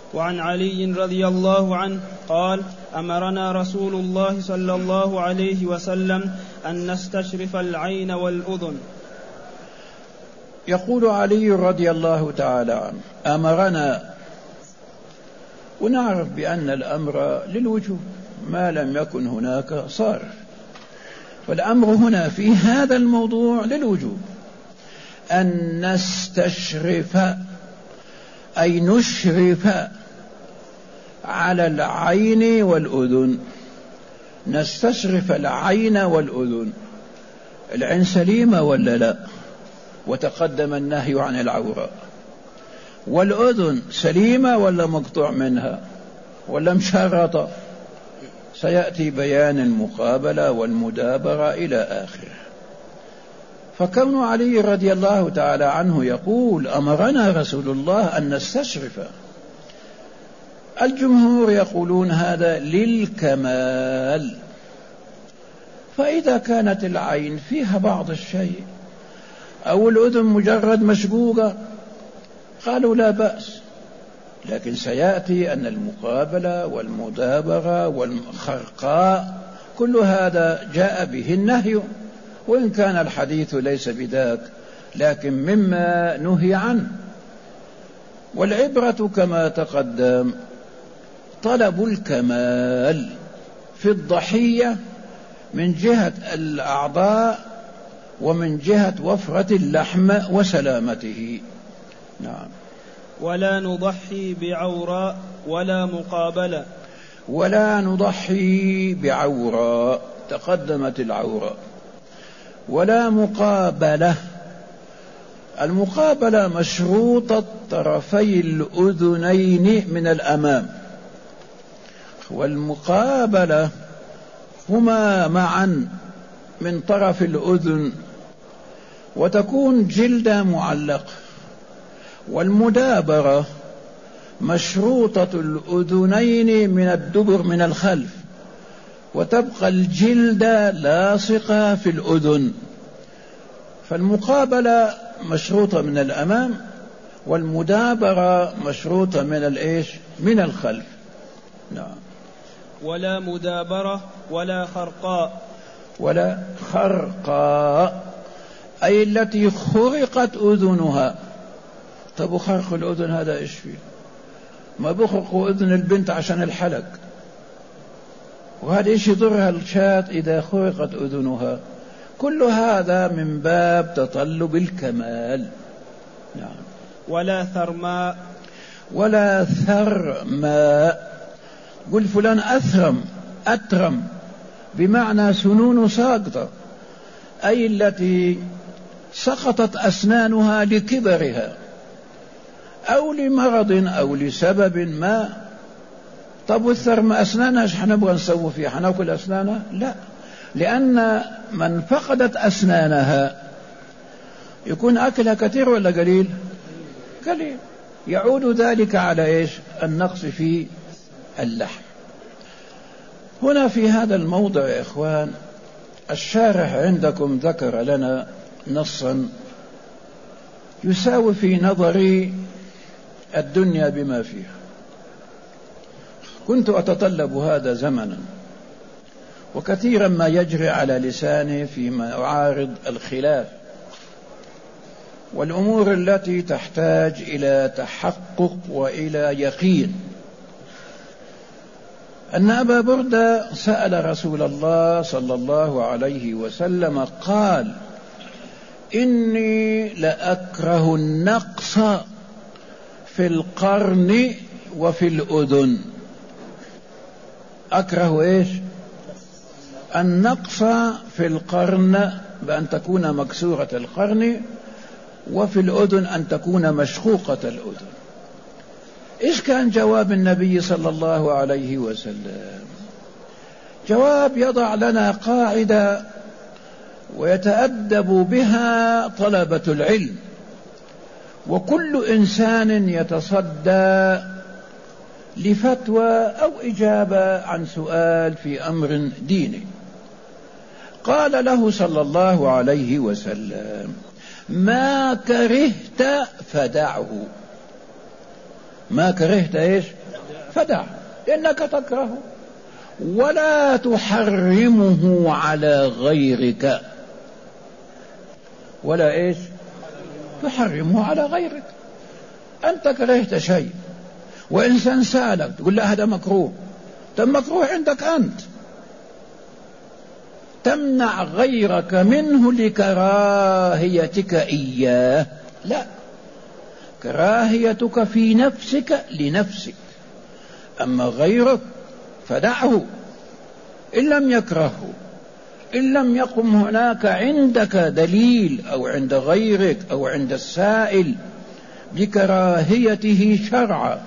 وعن علي رضي الله عنه قال: أمرنا رسول الله صلى الله عليه وسلم أن نستشرف العين والأذن. يقول علي رضي الله تعالى عنه: أمرنا، ونعرف بأن الأمر للوجوب ما لم يكن هناك صارف، والأمر هنا في هذا الموضوع للوجوب، أن نستشرف أي نشرف على العين والأذن. نستشرف العين والأذن، العين سليمة ولا لا؟ وتقدم النهي عن العورة. والأذن سليمة ولا مقطوع منها ولا مشرطة؟ سيأتي بيان المقابلة والمدابرة إلى آخره. فكون علي رضي الله تعالى عنه يقول: أمرنا رسول الله أن نستشرف، الجمهور يقولون هذا للكمال، فإذا كانت العين فيها بعض الشيء أو الأذن مجرد مشقوقة قالوا لا بأس، لكن سيأتي أن المقابلة والمدابرة والخرقاء كل هذا جاء به النهي، وإن كان الحديث ليس بذاك لكن مما نهي عنه. والعبرة كما تقدم طلب الكمال في الضحية من جهة الأعضاء ومن جهة وفرة اللحم وسلامته. نعم. ولا نضحي بعوراء ولا مقابلة. ولا نضحي بعوراء، تقدمت العوراء. ولا مقابلة، المقابلة مشروطة طرفي الأذنين من الأمام، والمقابلة هما معا من طرف الأذن وتكون جلدة معلقة، والمدابرة مشروطة الأذنين من الدبر من الخلف وتبقى الجلدة لاصقة في الأذن. فالمقابلة مشروطة من الأمام والمدابرة مشروطة من الخلف. نعم. ولا مدابرة ولا خرقاء. ولا خرقاء أي التي خرقت أذنها. طب خرق الأذن هذا إيش فيه؟ ما بخرق أذن البنت عشان الحلق، وهذا إيش يضرها الشاة إذا خرقت أذنها؟ كل هذا من باب تطلب الكمال. نعم. ولا ثرماء. ولا ثرماء، قل فلان أثرم، أترم بمعنى سنون ساقطة، أي التي سقطت أسنانها لكبرها أو لمرض أو لسبب ما. طب والثرم أسنانها ايش حنبغى نسوي فيها؟ حناكل أسنانها؟ لا، لأن من فقدت أسنانها يكون أكلها كثير ولا قليل؟ قليل، يعود ذلك على إيش؟ النقص في اللحم. هنا في هذا الموضع يا إخوان الشارح عندكم ذكر لنا نصا يساوي في نظري الدنيا بما فيها. كنت أتطلب هذا زمنا، وكثيرا ما يجري على لساني فيما يعارض الخلاف والأمور التي تحتاج إلى تحقق وإلى يقين، أن أبا بردة سأل رسول الله صلى الله عليه وسلم قال: إني لأكره النقص في القرن وفي الأذن. أكره إيش؟ النقص في القرن بأن تكون مكسورة القرن، وفي الأذن أن تكون مشقوقة الأذن. إيش كان جواب النبي صلى الله عليه وسلم؟ جواب يضع لنا قاعدة ويتأدب بها طلبة العلم، وكل إنسان يتصدى لفتوى أو إجابة عن سؤال في أمر ديني. قال له صلى الله عليه وسلم: ما كرهت فدعه. ما كرهت إيش؟ فدع، إنك تكرهه. ولا تحرمه على غيرك، ولا إيش؟ تحرمه على غيرك. أنت كرهت شيء وإنسان سألك تقول لا هذا مكروه، طب مكروه عندك أنت، تمنع غيرك منه لكراهيتك إياه؟ لا، كراهيتك في نفسك لنفسك، أما غيرك فدعه إن لم يكرهه، إن لم يقم هناك عندك دليل أو عند غيرك أو عند السائل بكراهيته شرعا،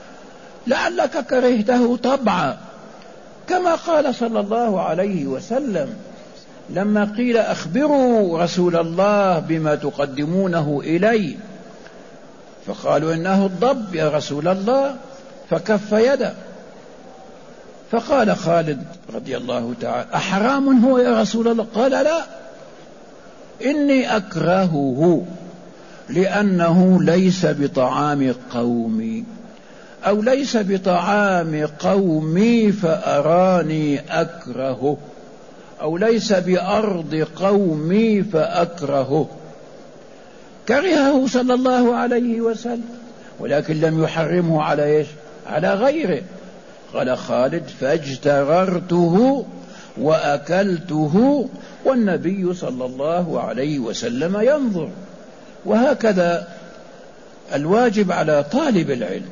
لعلك كرهته طبعا، كما قال صلى الله عليه وسلم لما قيل أخبروا رسول الله بما تقدمونه إلي، فقالوا إنه الضب يا رسول الله، فكف يده، فقال خالد رضي الله تعالى أحرام هو يا رسول الله؟ قال لا، إني أكرهه لأنه ليس بطعام قومي، أو ليس بطعام قومي فأراني أكرهه، أو ليس بأرض قومي فأكرهه. كرهه صلى الله عليه وسلم، ولكن لم يحرمه على إيش؟ على غيره. قال خالد فاجتررته وأكلته والنبي صلى الله عليه وسلم ينظر. وهكذا الواجب على طالب العلم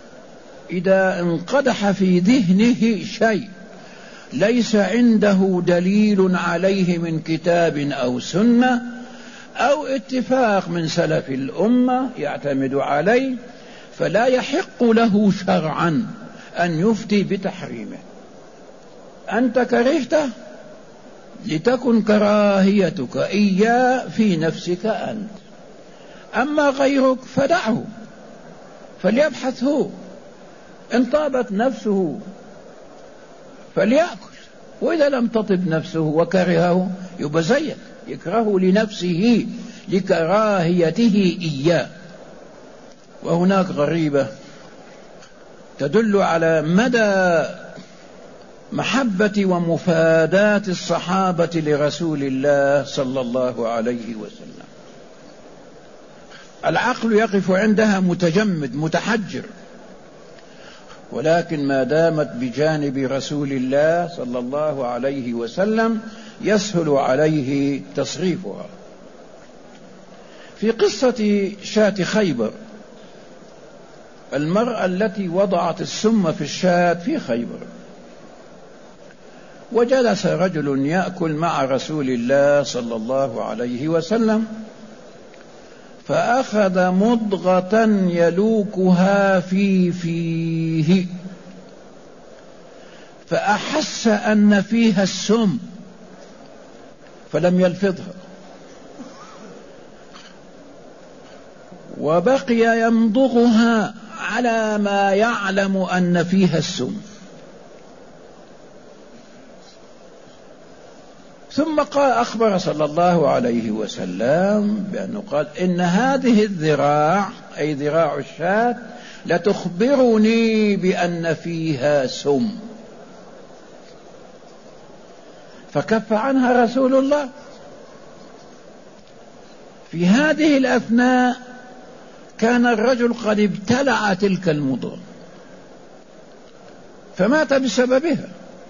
إذا انقدح في ذهنه شيء ليس عنده دليل عليه من كتاب أو سنة أو اتفاق من سلف الأمة يعتمد عليه، فلا يحق له شرعا أن يفتي بتحريمه. أنت كرهته لتكن كراهيتك إياه في نفسك أنت، أما غيرك فدعه فليبحث هو، إن طابت نفسه فليأكل، وإذا لم تطب نفسه وكرهه يبقى زيك، يكره لنفسه لكراهيته إياه. وهناك غريبة تدل على مدى محبة ومفاداة الصحابة لرسول الله صلى الله عليه وسلم. العقل يقف عندها متجمد متحجر، ولكن ما دامت بجانب رسول الله صلى الله عليه وسلم يسهل عليه تصريفها. في قصة شاة خيبر، المرأة التي وضعت السم في الشاة في خيبر، وجلس رجل يأكل مع رسول الله صلى الله عليه وسلم، فأخذ مضغة يلوكها في فيه، فأحس أن فيها السم فلم يلفظها، وبقي يمضغها على ما يعلم أن فيها السم. ثم قال أخبر صلى الله عليه وسلم بأنه قال إن هذه الذراع أي ذراع الشاة لتخبرني بأن فيها سم، فكف عنها رسول الله. في هذه الأثناء كان الرجل قد ابتلع تلك المضغة فمات بسببها،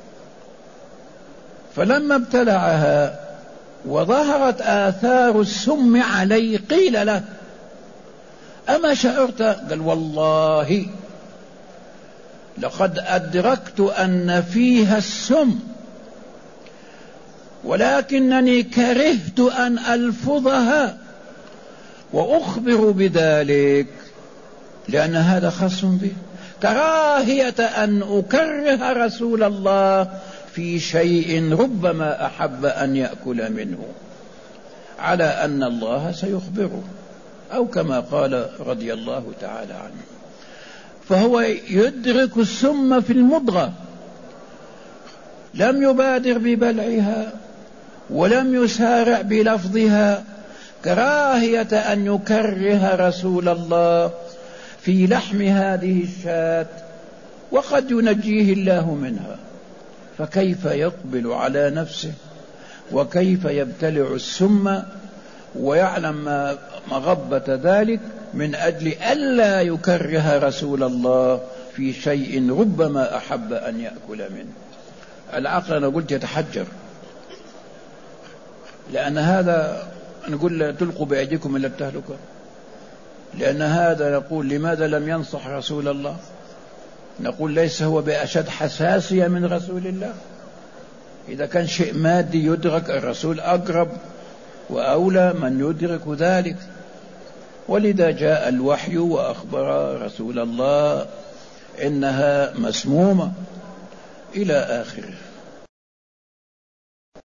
فلما ابتلعها وظهرت آثار السم عليه قيل له أما شعرت؟ قال والله لقد أدركت أن فيها السم، ولكنني كرهت أن ألفظها وأخبر بذلك لأن هذا خاص به، كراهية أن أكره رسول الله في شيء ربما أحب أن يأكل منه، على أن الله سيخبره، أو كما قال رضي الله تعالى عنه. فهو يدرك السم في المضغة، لم يبادر ببلعها ولم يسارع بلفظها، كراهية أن يكره رسول الله في لحم هذه الشاة وقد ينجيه الله منها، فكيف يقبل على نفسه وكيف يبتلع السم ويعلم مغبة ذلك من أجل ألا يكره رسول الله في شيء ربما أحب أن يأكل منه. العقل أنا قلت يتحجر، لأن هذا نقول تلقوا بأيديكم إلى التهلكة، لأن هذا نقول لماذا لم ينصح رسول الله؟ نقول ليس هو بأشد حساسية من رسول الله. إذا كان شيء مادي يدرك الرسول أقرب وأولى من يدرك ذلك، ولذا جاء الوحي وأخبر رسول الله إنها مسمومة إلى آخره.